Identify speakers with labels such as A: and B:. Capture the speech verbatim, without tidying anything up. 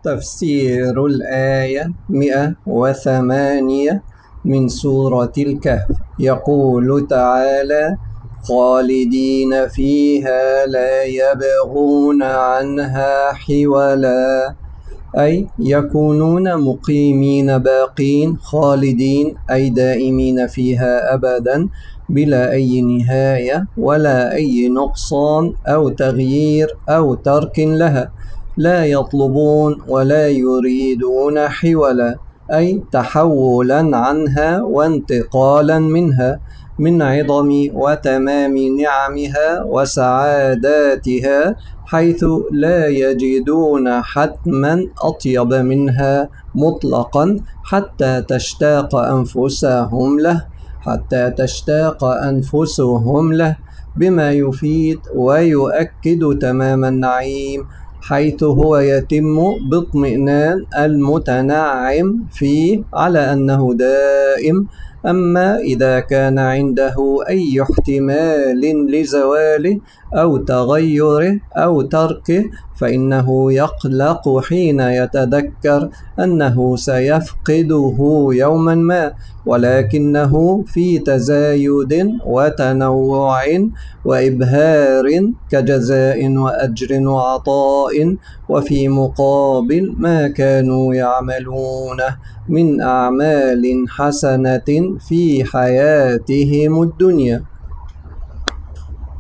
A: تفسير الآية مئة وثمانية من سورة الكهف. يقول تعالى: خالدين فيها لا يبغون عنها حولا، أي يكونون مقيمين باقين خالدين، أي دائمين فيها أبدا بلا أي نهاية ولا أي نقصان أو تغيير أو ترك لها. لا يطلبون ولا يريدون حولا، أي تحولا عنها وانتقالا منها من عظم وتمام نعمها وسعاداتها، حيث لا يجدون حتما أطيب منها مطلقا حتى تشتاق أنفسهم له حتى تشتاق أنفسهم له بما يفيد ويؤكد تمام النعيم، حيث هو يتم باطمئنان المتنعم فيه على أنه دائم. أما إذا كان عنده أي احتمال لزواله أو تغيره أو تركه، فإنه يقلق حين يتذكر أنه سيفقده يوما ما، ولكنه في تزايد وتنوع وإبهار كجزاء وأجر وعطاء، وفي مقابل ما كانوا يعملونه من أعمال حسنة في حياتهم الدنيا.